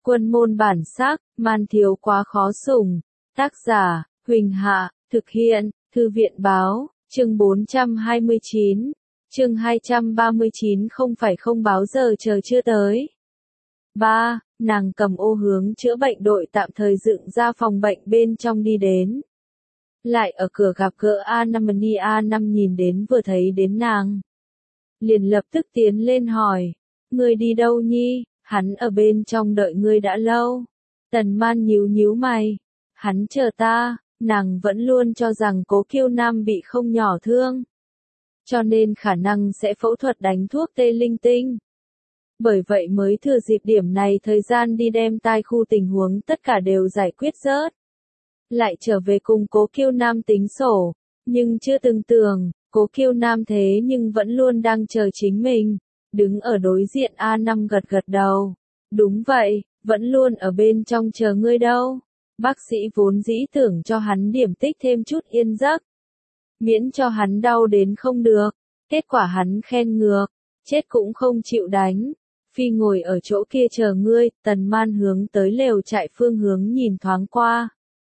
Quân môn bản sắc, man thiếu quá khó sủng. Tác giả, Huỳnh Hạ, thực hiện, Thư viện báo, chương 429, chương 239 không phải không báo giờ chờ chưa tới. 3. Nàng cầm ô hướng chữa bệnh đội tạm thời dựng ra phòng bệnh bên trong đi đến. Lại ở cửa gặp gỡ A5 A5 nhìn đến vừa thấy đến nàng. Liền lập tức tiến lên hỏi, ngươi đi đâu nhi, hắn ở bên trong đợi ngươi đã lâu. Tần Man nhíu nhíu mày, hắn chờ ta, nàng vẫn luôn cho rằng Cố Kiêu Nam bị không nhỏ thương. Cho nên khả năng sẽ phẫu thuật đánh thuốc tê linh tinh. Bởi vậy mới thừa dịp điểm này thời gian đi đem tai khu tình huống tất cả đều giải quyết rớt. Lại trở về cùng Cố Kiêu Nam tính sổ, nhưng chưa từng tưởng, Cố Kiêu Nam thế nhưng vẫn luôn đang chờ chính mình, đứng ở đối diện A5 gật gật đầu. Đúng vậy, vẫn luôn ở bên trong chờ ngươi đâu. Bác sĩ vốn dĩ tưởng cho hắn điểm tích thêm chút yên giấc, miễn cho hắn đau đến không được, kết quả hắn khen ngược, chết cũng không chịu đánh. Phi ngồi ở chỗ kia chờ ngươi, Tần Man hướng tới lều trại phương hướng nhìn thoáng qua.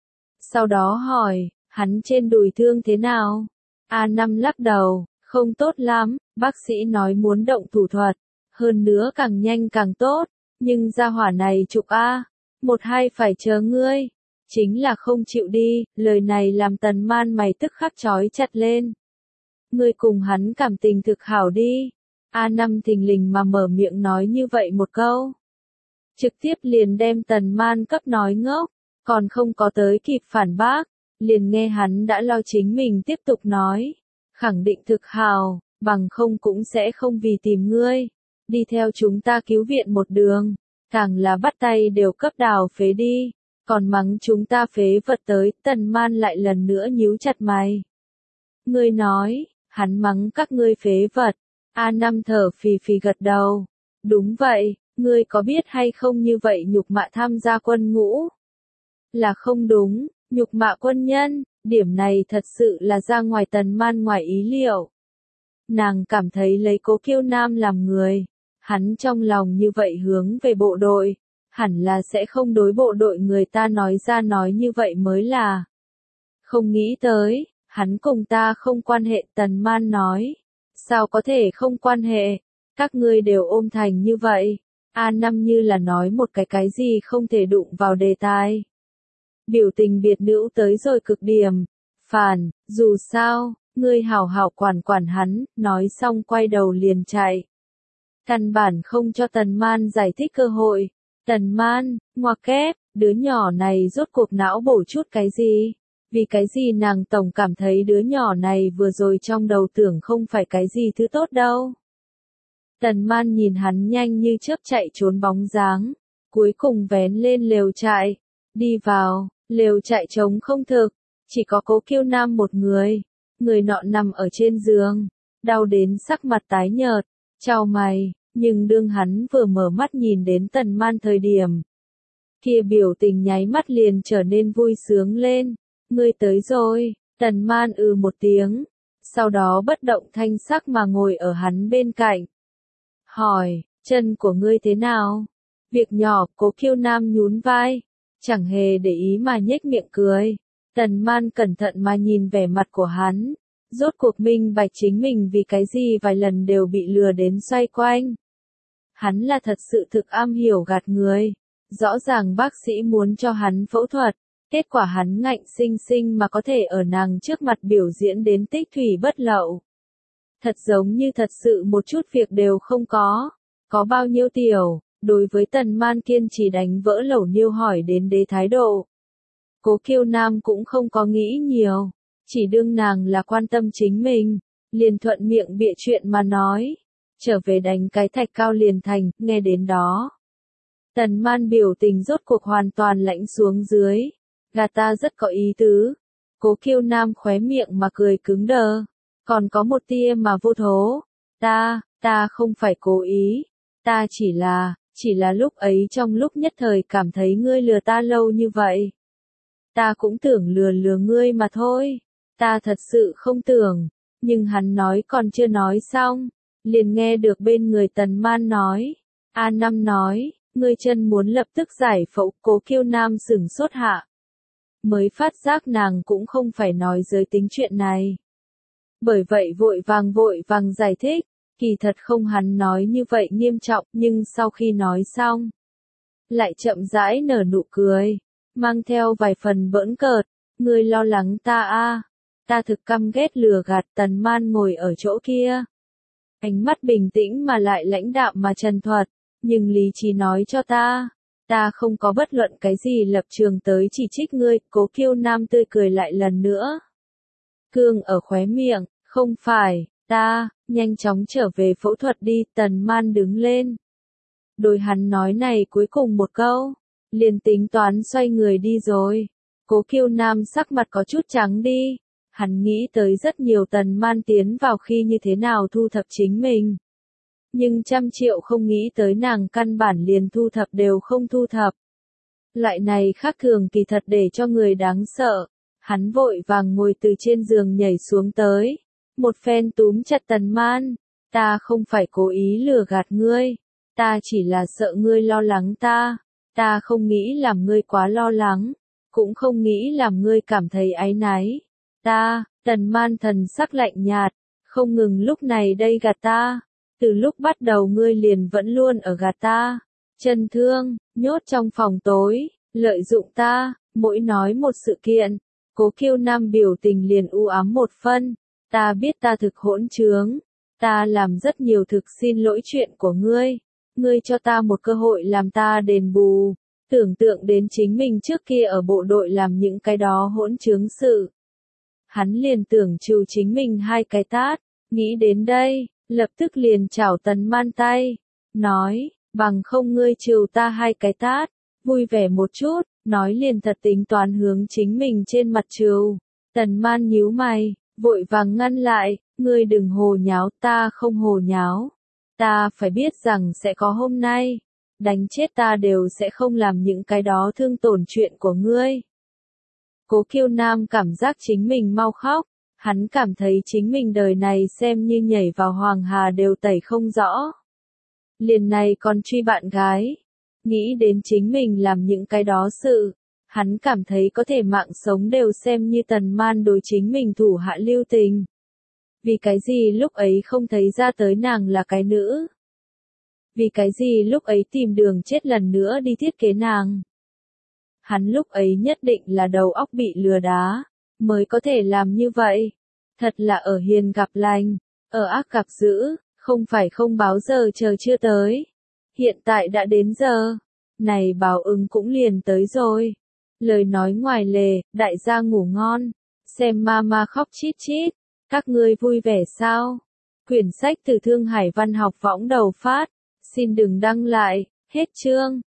Sau đó hỏi, hắn trên đùi thương thế nào? A5 lắc đầu, không tốt lắm, bác sĩ nói muốn động thủ thuật, hơn nữa càng nhanh càng tốt, nhưng gia hỏa này trục A, 1-2 phải chờ ngươi, chính là không chịu đi, lời này làm Tần Man mày tức khắc chói chặt lên. Ngươi cùng hắn cảm tình thực hảo đi. A5 thình lình mà mở miệng nói như vậy một câu. Trực tiếp liền đem Tần Man cấp nói ngốc, còn không có tới kịp phản bác, liền nghe hắn đã lo chính mình tiếp tục nói. Khẳng định thực hào, bằng không cũng sẽ không vì tìm ngươi. Đi theo chúng ta cứu viện một đường, càng là bắt tay đều cấp đào phế đi, còn mắng chúng ta phế vật tới, Tần Man lại lần nữa nhíu chặt mày. Ngươi nói, hắn mắng các ngươi phế vật. A5 thở phì phì gật đầu. Đúng vậy, ngươi có biết hay không như vậy nhục mạ tham gia quân ngũ? Là không đúng, nhục mạ quân nhân, điểm này thật sự là ra ngoài Tần Man ngoài ý liệu. Nàng cảm thấy lấy Cố Kiêu Nam làm người, hắn trong lòng như vậy hướng về bộ đội, hẳn là sẽ không đối bộ đội người ta nói ra nói như vậy mới là. Không nghĩ tới, hắn cùng ta không quan hệ, Tần Man nói. Sao có thể không quan hệ, các ngươi đều ôm thành như vậy. A5 như là nói một cái gì không thể đụng vào đề tài. Biểu tình biệt nữ tới rồi cực điểm. Phản, dù sao, ngươi hảo hảo quản hắn, nói xong quay đầu liền chạy. Căn bản không cho Tần Man giải thích cơ hội. Tần Man, ngoặc kép, đứa nhỏ này rốt cuộc não bổ chút cái gì? Vì cái gì nàng tổng cảm thấy đứa nhỏ này vừa rồi trong đầu tưởng không phải cái gì thứ tốt đâu. Tần Man nhìn hắn nhanh như chớp chạy trốn bóng dáng, cuối cùng vén lên lều trại, đi vào, lều trại trống không thực, chỉ có Cố Kiêu Nam một người nọ nằm ở trên giường, đau đến sắc mặt tái nhợt, chau mày, nhưng đương hắn vừa mở mắt nhìn đến Tần Man thời điểm, kia biểu tình nháy mắt liền trở nên vui sướng lên. Ngươi tới rồi, Tần Man một tiếng, sau đó bất động thanh sắc mà ngồi ở hắn bên cạnh. Hỏi, chân của ngươi thế nào? Việc nhỏ, Cố Kiêu Nam nhún vai, chẳng hề để ý mà nhếch miệng cười. Tần Man cẩn thận mà nhìn vẻ mặt của hắn, rốt cuộc minh bạch chính mình vì cái gì vài lần đều bị lừa đến xoay quanh. Hắn là thật sự thực am hiểu gạt người, rõ ràng bác sĩ muốn cho hắn phẫu thuật. Kết quả hắn ngạnh sinh sinh mà có thể ở nàng trước mặt biểu diễn đến tích thủy bất lậu. Thật giống như thật sự một chút việc đều không có bao nhiêu tiểu, đối với Tần Man kiên trì đánh vỡ lẩu niêu hỏi đến đế thái độ. Cố Kiêu Nam cũng không có nghĩ nhiều, chỉ đương nàng là quan tâm chính mình, liền thuận miệng bịa chuyện mà nói, trở về đánh cái thạch cao liền thành, nghe đến đó. Tần Man biểu tình rốt cuộc hoàn toàn lãnh xuống dưới. Gà ta rất có ý tứ. Cố Kiêu Nam khóe miệng mà cười cứng đờ. Còn có một tia mà vô thố. Ta không phải cố ý. Ta chỉ là lúc ấy trong lúc nhất thời cảm thấy ngươi lừa ta lâu như vậy. Ta cũng tưởng lừa ngươi mà thôi. Ta thật sự không tưởng. Nhưng hắn nói còn chưa nói xong. Liền nghe được bên người Tần Man nói. A5 nói, ngươi chân muốn lập tức giải phẫu. Cố Kiêu Nam sửng sốt hạ. Mới phát giác nàng cũng không phải nói giới tính chuyện này. Bởi vậy vội vàng giải thích, kỳ thật không hắn nói như vậy nghiêm trọng, nhưng sau khi nói xong, lại chậm rãi nở nụ cười, mang theo vài phần bỡn cợt, ngươi lo lắng ta a, ta thực căm ghét lừa gạt. Tần Man ngồi ở chỗ kia, ánh mắt bình tĩnh mà lại lãnh đạm mà trần thuật, nhưng lý trí nói cho ta không có bất luận cái gì lập trường tới chỉ trích ngươi. Cố Kiêu Nam tươi cười lại lần nữa, cương ở khóe miệng, không phải, ta, nhanh chóng trở về phẫu thuật đi. Tần Man đứng lên, đối hắn nói này cuối cùng một câu, liền tính toán xoay người đi rồi. Cố Kiêu Nam sắc mặt có chút trắng đi, hắn nghĩ tới rất nhiều Tần Man tiến vào khi như thế nào thu thập chính mình. Nhưng 100.000.000 không nghĩ tới nàng căn bản liền thu thập đều không thu thập. Loại này khác thường kỳ thật để cho người đáng sợ. Hắn vội vàng ngồi từ trên giường nhảy xuống tới, một phen túm chặt Tần Man, ta không phải cố ý lừa gạt ngươi, ta chỉ là sợ ngươi lo lắng ta không nghĩ làm ngươi quá lo lắng, cũng không nghĩ làm ngươi cảm thấy áy náy. Tần Man thần sắc lạnh nhạt, không ngừng lúc này đây gạt ta, từ lúc bắt đầu ngươi liền vẫn luôn ở gạt ta, chân thương, nhốt trong phòng tối, lợi dụng ta, mỗi nói một sự kiện, Cố Kiêu Nam biểu tình liền u ám một phân, ta biết ta thực hỗn trướng, ta làm rất nhiều thực xin lỗi chuyện của ngươi cho ta một cơ hội làm ta đền bù. Tưởng tượng đến chính mình trước kia ở bộ đội làm những cái đó hỗn trướng sự, hắn liền tưởng trừ chính mình 2 cái tát, nghĩ đến đây, lập tức liền chảo Tần Man tay, nói, bằng không ngươi trừ ta 2 cái tát, vui vẻ một chút, nói liền thật tính toán hướng chính mình trên mặt trừ. Tần Man nhíu mày, vội vàng ngăn lại, ngươi đừng hồ nháo, ta không hồ nháo, ta phải biết rằng sẽ có hôm nay, đánh chết ta đều sẽ không làm những cái đó thương tổn chuyện của ngươi. Cố Kiêu Nam cảm giác chính mình mau khóc, hắn cảm thấy chính mình đời này xem như nhảy vào hoàng hà đều tẩy không rõ. Liền này còn truy bạn gái, nghĩ đến chính mình làm những cái đó sự, hắn cảm thấy có thể mạng sống đều xem như Tần Man đối chính mình thủ hạ lưu tình. Vì cái gì lúc ấy không thấy ra tới nàng là cái nữ? Vì cái gì lúc ấy tìm đường chết lần nữa đi thiết kế nàng? Hắn lúc ấy nhất định là đầu óc bị lừa đá, mới có thể làm như vậy. Thật là ở hiền gặp lành, ở ác gặp dữ, không phải không báo giờ chờ chưa tới. Hiện tại đã đến giờ, này báo ứng cũng liền tới rồi. Lời nói ngoài lề, đại gia ngủ ngon, xem mama khóc chít chít, các ngươi vui vẻ sao? Quyển sách từ Thương Hải Văn học võng đầu phát, xin đừng đăng lại, hết chương.